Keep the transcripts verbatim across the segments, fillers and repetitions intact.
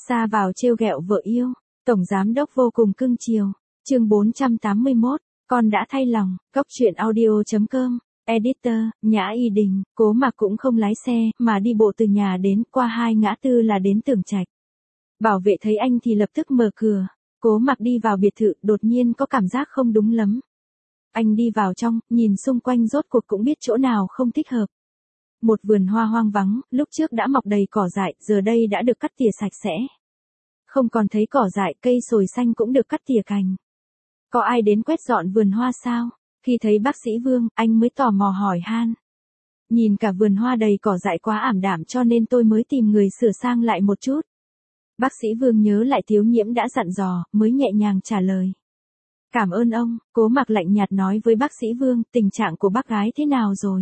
Xa vào trêu ghẹo vợ yêu, tổng giám đốc vô cùng cưng chiều. Chương bốn trăm tám mươi mốt, con đã thay lòng. Cốc truyện audio chấm com. Editor, Nhã Y Đình. Cố Mặc cũng không lái xe, mà đi bộ từ nhà đến, qua hai ngã tư là đến Tường Trạch. Bảo vệ thấy anh thì lập tức mở cửa. Cố Mặc đi vào biệt thự, đột nhiên có cảm giác không đúng lắm. Anh đi vào trong, nhìn xung quanh rốt cuộc cũng biết chỗ nào không thích hợp. Một vườn hoa hoang vắng, lúc trước đã mọc đầy cỏ dại, giờ đây đã được cắt tỉa sạch sẽ. Không còn thấy cỏ dại, cây sồi xanh cũng được cắt tỉa cành. Có ai đến quét dọn vườn hoa sao? Khi thấy bác sĩ Vương, anh mới tò mò hỏi han. Nhìn cả vườn hoa đầy cỏ dại quá ảm đạm cho nên tôi mới tìm người sửa sang lại một chút. Bác sĩ Vương nhớ lại Tiếu Nhiễm đã dặn dò, mới nhẹ nhàng trả lời. Cảm ơn ông. Cố Mặc lạnh nhạt nói với bác sĩ Vương, tình trạng của bác gái thế nào rồi?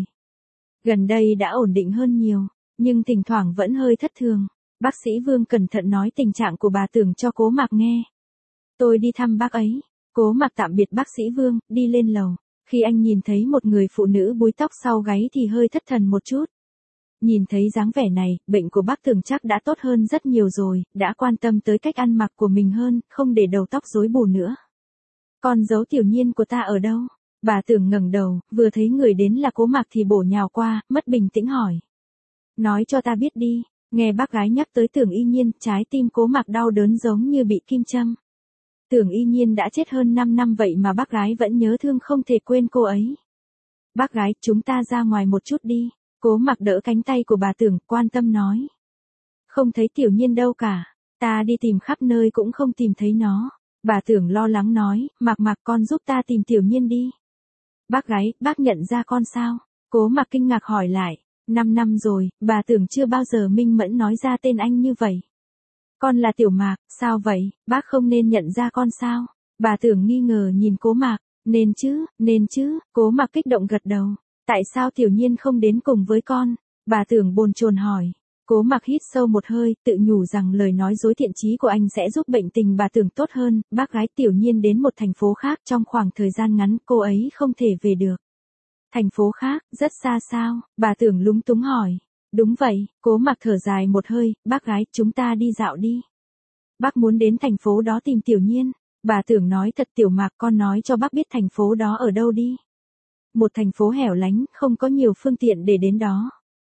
Gần đây đã ổn định hơn nhiều, nhưng thỉnh thoảng vẫn hơi thất thường. Bác sĩ Vương cẩn thận nói tình trạng của bà Tưởng cho Cố Mặc nghe. Tôi đi thăm bác ấy. Cố Mặc tạm biệt bác sĩ Vương, đi lên lầu. Khi anh nhìn thấy một người phụ nữ búi tóc sau gáy thì hơi thất thần một chút. Nhìn thấy dáng vẻ này, bệnh của bác Tưởng chắc đã tốt hơn rất nhiều rồi, đã quan tâm tới cách ăn mặc của mình hơn, không để đầu tóc rối bù nữa. Con dấu Tiểu Nhiên của ta ở đâu? Bà Tưởng ngẩng đầu, vừa thấy người đến là Cố Mặc thì bổ nhào qua, mất bình tĩnh hỏi. Nói cho ta biết đi. Nghe bác gái nhắc tới Tưởng Y Nhiên, trái tim Cố Mặc đau đớn giống như bị kim châm. Tưởng Y Nhiên đã chết hơn năm năm vậy mà bác gái vẫn nhớ thương không thể quên cô ấy. Bác gái, chúng ta ra ngoài một chút đi. Cố Mặc đỡ cánh tay của bà Tưởng, quan tâm nói. Không thấy Tiểu Nhiên đâu cả. Ta đi tìm khắp nơi cũng không tìm thấy nó. Bà Tưởng lo lắng nói, Mặc Mặc con giúp ta tìm Tiểu Nhiên đi. Bác gái, bác nhận ra con sao? Cố Mặc kinh ngạc hỏi lại. Năm năm rồi, bà Tưởng chưa bao giờ minh mẫn nói ra tên anh như vậy. Con là Tiểu Mạc, sao vậy, bác không nên nhận ra con sao? Bà Tưởng nghi ngờ nhìn Cố Mặc. Nên chứ, nên chứ, Cố Mặc kích động gật đầu. Tại sao Tiểu Nhiên không đến cùng với con? Bà Tưởng bồn chồn hỏi. Cố Mặc hít sâu một hơi, tự nhủ rằng lời nói dối thiện chí của anh sẽ giúp bệnh tình bà Tưởng tốt hơn. Bác gái Tiểu Nhiên đến một thành phố khác, trong khoảng thời gian ngắn cô ấy không thể về được. Thành phố khác, rất xa sao? Bà Tưởng lúng túng hỏi. Đúng vậy. Cố Mặc thở dài một hơi. Bác gái, chúng ta đi dạo đi. Bác muốn đến thành phố đó tìm Tiểu Nhiên. Bà Tưởng nói thật, Tiểu Mạc, con nói cho bác biết thành phố đó ở đâu đi. Một thành phố hẻo lánh, không có nhiều phương tiện để đến đó.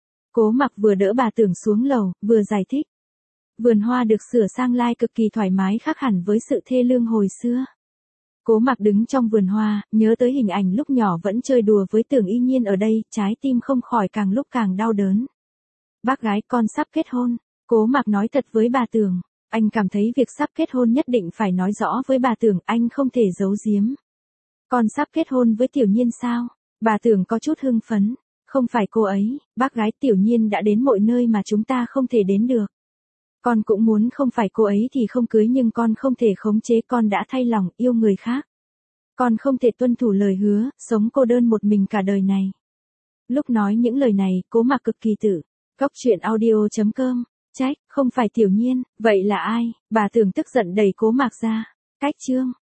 Cố Mặc vừa đỡ bà Tưởng xuống lầu, vừa giải thích. Vườn hoa được sửa sang lai cực kỳ thoải mái, khác hẳn với sự thê lương hồi xưa. Cố Mặc đứng trong vườn hoa, nhớ tới hình ảnh lúc nhỏ vẫn chơi đùa với Tưởng Y Nhiên ở đây, trái tim không khỏi càng lúc càng đau đớn. Bác gái, con sắp kết hôn. Cố Mặc nói thật với bà Tưởng. Anh cảm thấy việc sắp kết hôn nhất định phải nói rõ với bà Tưởng, anh không thể giấu giếm. Con sắp kết hôn với Tiểu Nhiên sao? Bà Tưởng có chút hưng phấn. Không phải cô ấy, bác gái, Tiểu Nhiên đã đến mọi nơi mà chúng ta không thể đến được. Con cũng muốn không phải cô ấy thì không cưới, nhưng con không thể khống chế, con đã thay lòng, yêu người khác. Con không thể tuân thủ lời hứa, sống cô đơn một mình cả đời này. Lúc nói những lời này, Cố Mặc cực kỳ tự. Cốc truyện audio chấm com. Trách, không phải Tiểu Nhiên, vậy là ai? Bà Tưởng tức giận đẩy Cố Mặc ra. Cách chương.